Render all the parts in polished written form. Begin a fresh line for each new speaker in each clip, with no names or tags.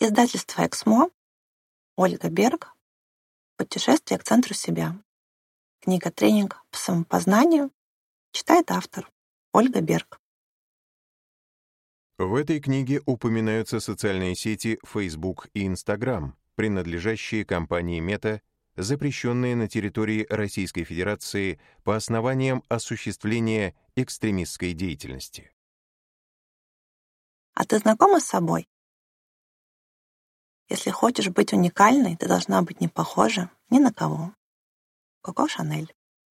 Издательство «Эксмо», Ольга Берг, «Путешествие к центру себя». Книга-тренинг по самопознанию. Читает автор Ольга Берг.
В этой книге упоминаются социальные сети Facebook и Instagram, принадлежащие компании Meta, запрещенные на территории Российской Федерации по основаниям осуществления экстремистской деятельности.
А ты знакома с собой? Если хочешь быть уникальной, ты должна быть не похожа ни на кого. Коко Шанель.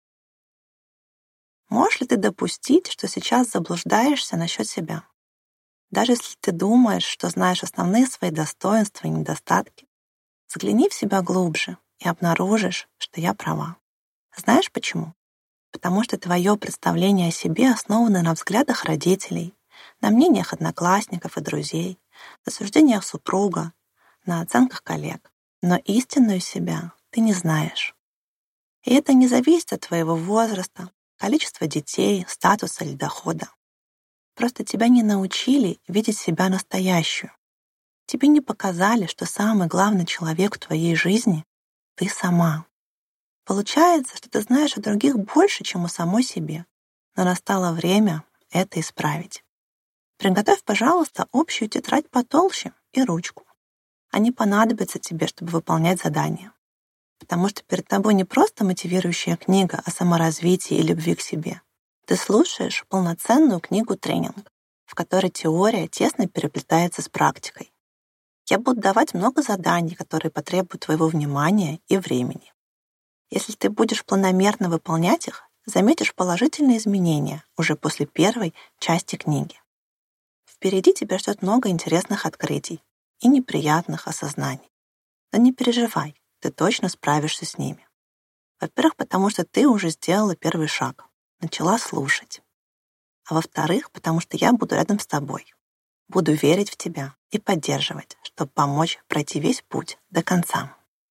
Можешь ли ты допустить, что сейчас заблуждаешься насчет себя? Даже если ты думаешь, что знаешь основные свои достоинства и недостатки, взгляни в себя глубже и обнаружишь, что я права. Знаешь почему? Потому что твое представление о себе основано на взглядах родителей, на мнениях одноклассников и друзей, на суждениях супруга, на оценках коллег. Но истинную себя ты не знаешь. И это не зависит от твоего возраста, количества детей, статуса или дохода. Просто тебя не научили видеть себя настоящую. Тебе не показали, что самый главный человек в твоей жизни — ты сама. Получается, что ты знаешь о других больше, чем о самой себе. Но настало время это исправить. Приготовь, пожалуйста, общую тетрадь потолще и ручку. Они понадобятся тебе, чтобы выполнять задания. Потому что перед тобой не просто мотивирующая книга о саморазвитии и любви к себе. Ты слушаешь полноценную книгу-тренинг, в которой теория тесно переплетается с практикой. Я буду давать много заданий, которые потребуют твоего внимания и времени. Если ты будешь планомерно выполнять их, заметишь положительные изменения уже после первой части книги. Впереди тебя ждет много интересных открытий и неприятных осознаний. Но не переживай, ты точно справишься с ними. Во-первых, потому что ты уже сделала первый шаг, начала слушать. А во-вторых, потому что я буду рядом с тобой. Буду верить в тебя и поддерживать, чтобы помочь пройти весь путь до конца.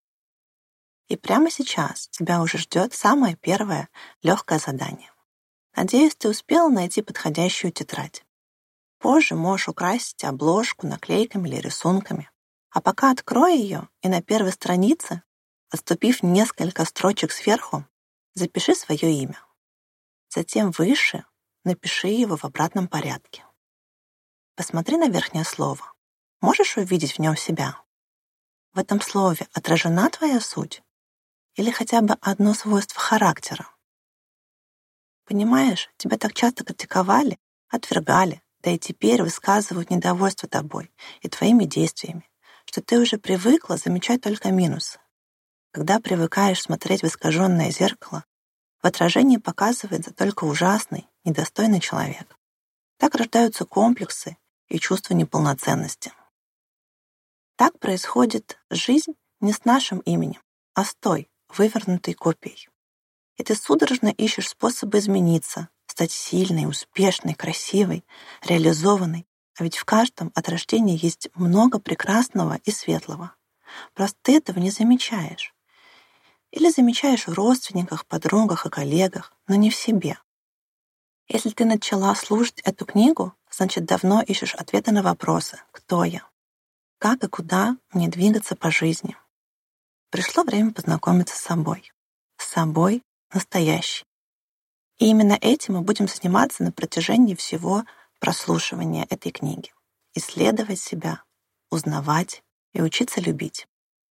И прямо сейчас тебя уже ждет самое первое легкое задание. Надеюсь, ты успела найти подходящую тетрадь. Позже можешь украсить обложку наклейками или рисунками. А пока открой ее и на первой странице, отступив несколько строчек сверху, запиши свое имя. Затем выше напиши его в обратном порядке. Посмотри на верхнее слово. Можешь увидеть в нем себя? В этом слове отражена твоя суть? Или хотя бы одно свойство характера? Понимаешь, тебя так часто критиковали, отвергали, да и теперь высказывают недовольство тобой и твоими действиями, что ты уже привыкла замечать только минусы. Когда привыкаешь смотреть в искаженное зеркало, в отражении показывается только ужасный, недостойный человек. Так рождаются комплексы и чувство неполноценности. Так происходит жизнь не с нашим именем, а с той, вывернутой копией. И ты судорожно ищешь способы измениться, стать сильной, успешной, красивой, реализованной. А ведь в каждом от рождения есть много прекрасного и светлого. Просто ты этого не замечаешь. Или замечаешь в родственниках, подругах и коллегах, но не в себе. Если ты начала слушать эту книгу, значит, давно ищешь ответы на вопросы «Кто я?», «Как и куда мне двигаться по жизни?». Пришло время познакомиться с собой. С собой настоящей. И именно этим мы будем заниматься на протяжении всего прослушивания этой книги. Исследовать себя, узнавать и учиться любить.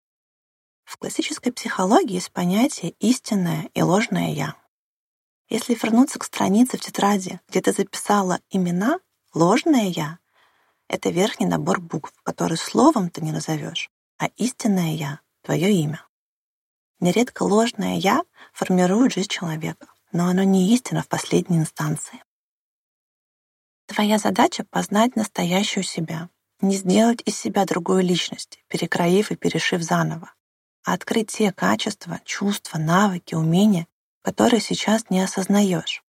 В классической психологии есть понятие «истинное» и «ложное я». Если вернуться к странице в тетради, где ты записала имена, ложное «я» — это верхний набор букв, который словом ты не назовешь, а истинное «я» — твое имя. Нередко ложное «я» формирует жизнь человека, но оно не истина в последней инстанции. Твоя задача — познать настоящую себя, не сделать из себя другую личность, перекроив и перешив заново, а открыть те качества, чувства, навыки, умения, которые сейчас не осознаешь.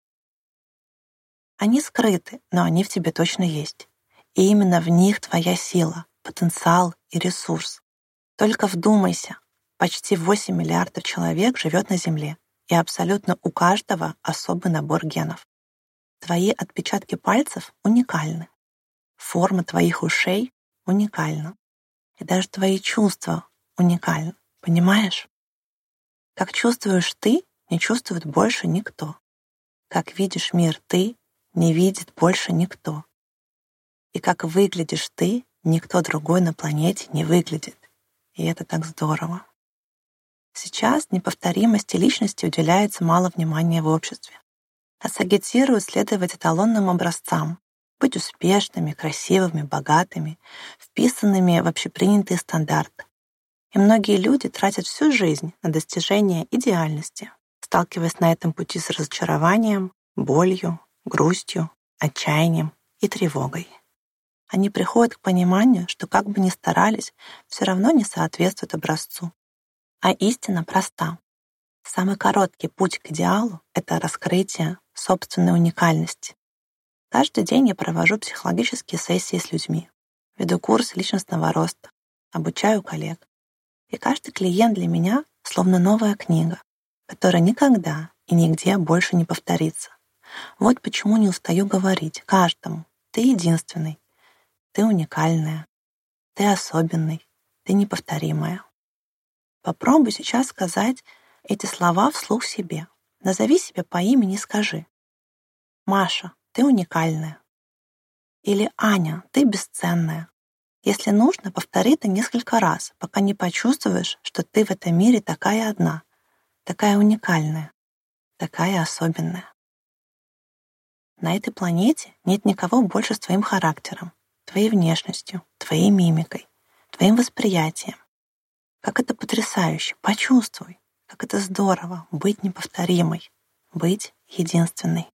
Они скрыты, но они в тебе точно есть. И именно в них твоя сила, потенциал и ресурс. Только вдумайся, почти 8 миллиардов человек живет на Земле, и абсолютно у каждого особый набор генов. Твои отпечатки пальцев уникальны. Форма твоих ушей уникальна. И даже твои чувства уникальны, понимаешь? Как чувствуешь ты, не чувствует больше никто. Как видишь мир ты, не видит больше никто. И как выглядишь ты, никто другой на планете не выглядит. И это так здорово. Сейчас неповторимости личности уделяется мало внимания в обществе. Нас агитируют следовать эталонным образцам, быть успешными, красивыми, богатыми, вписанными в общепринятые стандарты. И многие люди тратят всю жизнь на достижение идеальности, сталкиваясь на этом пути с разочарованием, болью, грустью, отчаянием и тревогой. Они приходят к пониманию, что как бы ни старались, все равно не соответствуют образцу. А истина проста. Самый короткий путь к идеалу — это раскрытие собственной уникальности. Каждый день я провожу психологические сессии с людьми, веду курсы личностного роста, обучаю коллег. И каждый клиент для меня словно новая книга, которая никогда и нигде больше не повторится. Вот почему не устаю говорить каждому: ты единственный, ты уникальная, ты особенный, ты неповторимая. Попробуй сейчас сказать эти слова вслух себе. Назови себя по имени и скажи: Маша, ты уникальная. Или Аня, ты бесценная. Если нужно, повтори это несколько раз, пока не почувствуешь, что ты в этом мире такая одна, такая уникальная, такая особенная. На этой планете нет никого больше с твоим характером, твоей внешностью, твоей мимикой, твоим восприятием. Как это потрясающе! Почувствуй, как это здорово быть неповторимой, быть единственной.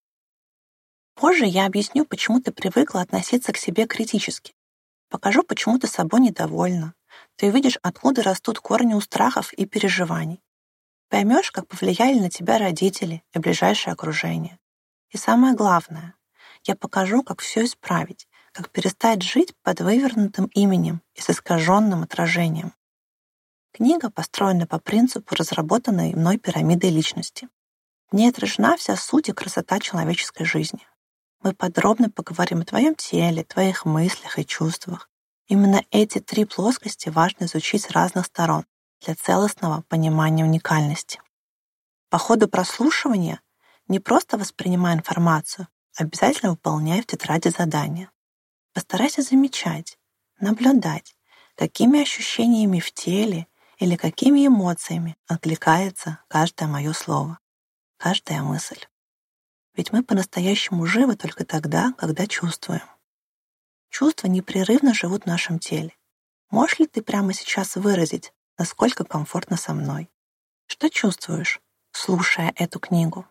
Позже я объясню, почему ты привыкла относиться к себе критически. Покажу, почему ты собой недовольна. Ты увидишь, откуда растут корни у страхов и переживаний. Поймешь, как повлияли на тебя родители и ближайшее окружение. И самое главное, я покажу, как все исправить, как перестать жить под вывернутым именем и с искаженным отражением. Книга построена по принципу разработанной мной пирамиды личности. В ней отражена вся суть и красота человеческой жизни. Мы подробно поговорим о твоем теле, твоих мыслях и чувствах. Именно эти 3 плоскости важно изучить с разных сторон для целостного понимания уникальности. По ходу прослушивания не просто воспринимай информацию, обязательно выполняй в тетради задания. Постарайся замечать, наблюдать, какими ощущениями в теле или какими эмоциями откликается каждое мое слово, каждая мысль. Ведь мы по-настоящему живы только тогда, когда чувствуем. Чувства непрерывно живут в нашем теле. Можешь ли ты прямо сейчас выразить, насколько комфортно со мной? Что чувствуешь, слушая эту книгу?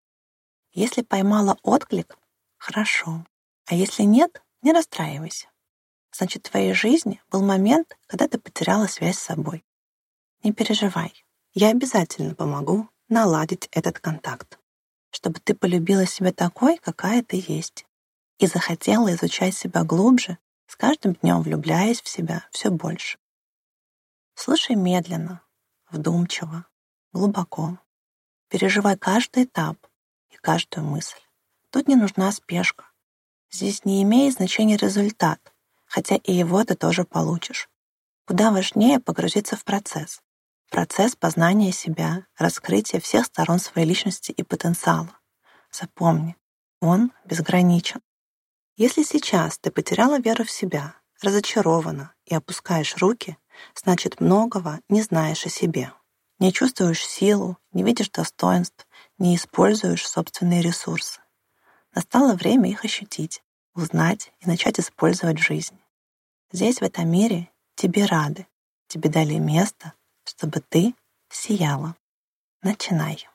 Если поймала отклик — хорошо. А если нет, не расстраивайся. Значит, в твоей жизни был момент, когда ты потеряла связь с собой. Не переживай, я обязательно помогу наладить этот контакт, чтобы ты полюбила себя такой, какая ты есть, и захотела изучать себя глубже, с каждым днем влюбляясь в себя все больше. Слушай медленно, вдумчиво, глубоко. Переживай каждый этап и каждую мысль. Тут не нужна спешка. Здесь не имеет значения результат, хотя и его ты тоже получишь. Куда важнее погрузиться в процесс. Процесс познания себя, раскрытия всех сторон своей личности и потенциала. Запомни, он безграничен. Если сейчас ты потеряла веру в себя, разочарована и опускаешь руки, значит, многого не знаешь о себе. Не чувствуешь силу, не видишь достоинств, не используешь собственные ресурсы. Настало время их ощутить, узнать и начать использовать в жизни. Здесь, в этом мире, тебе рады, тебе дали место, чтобы ты сияла. Начинай.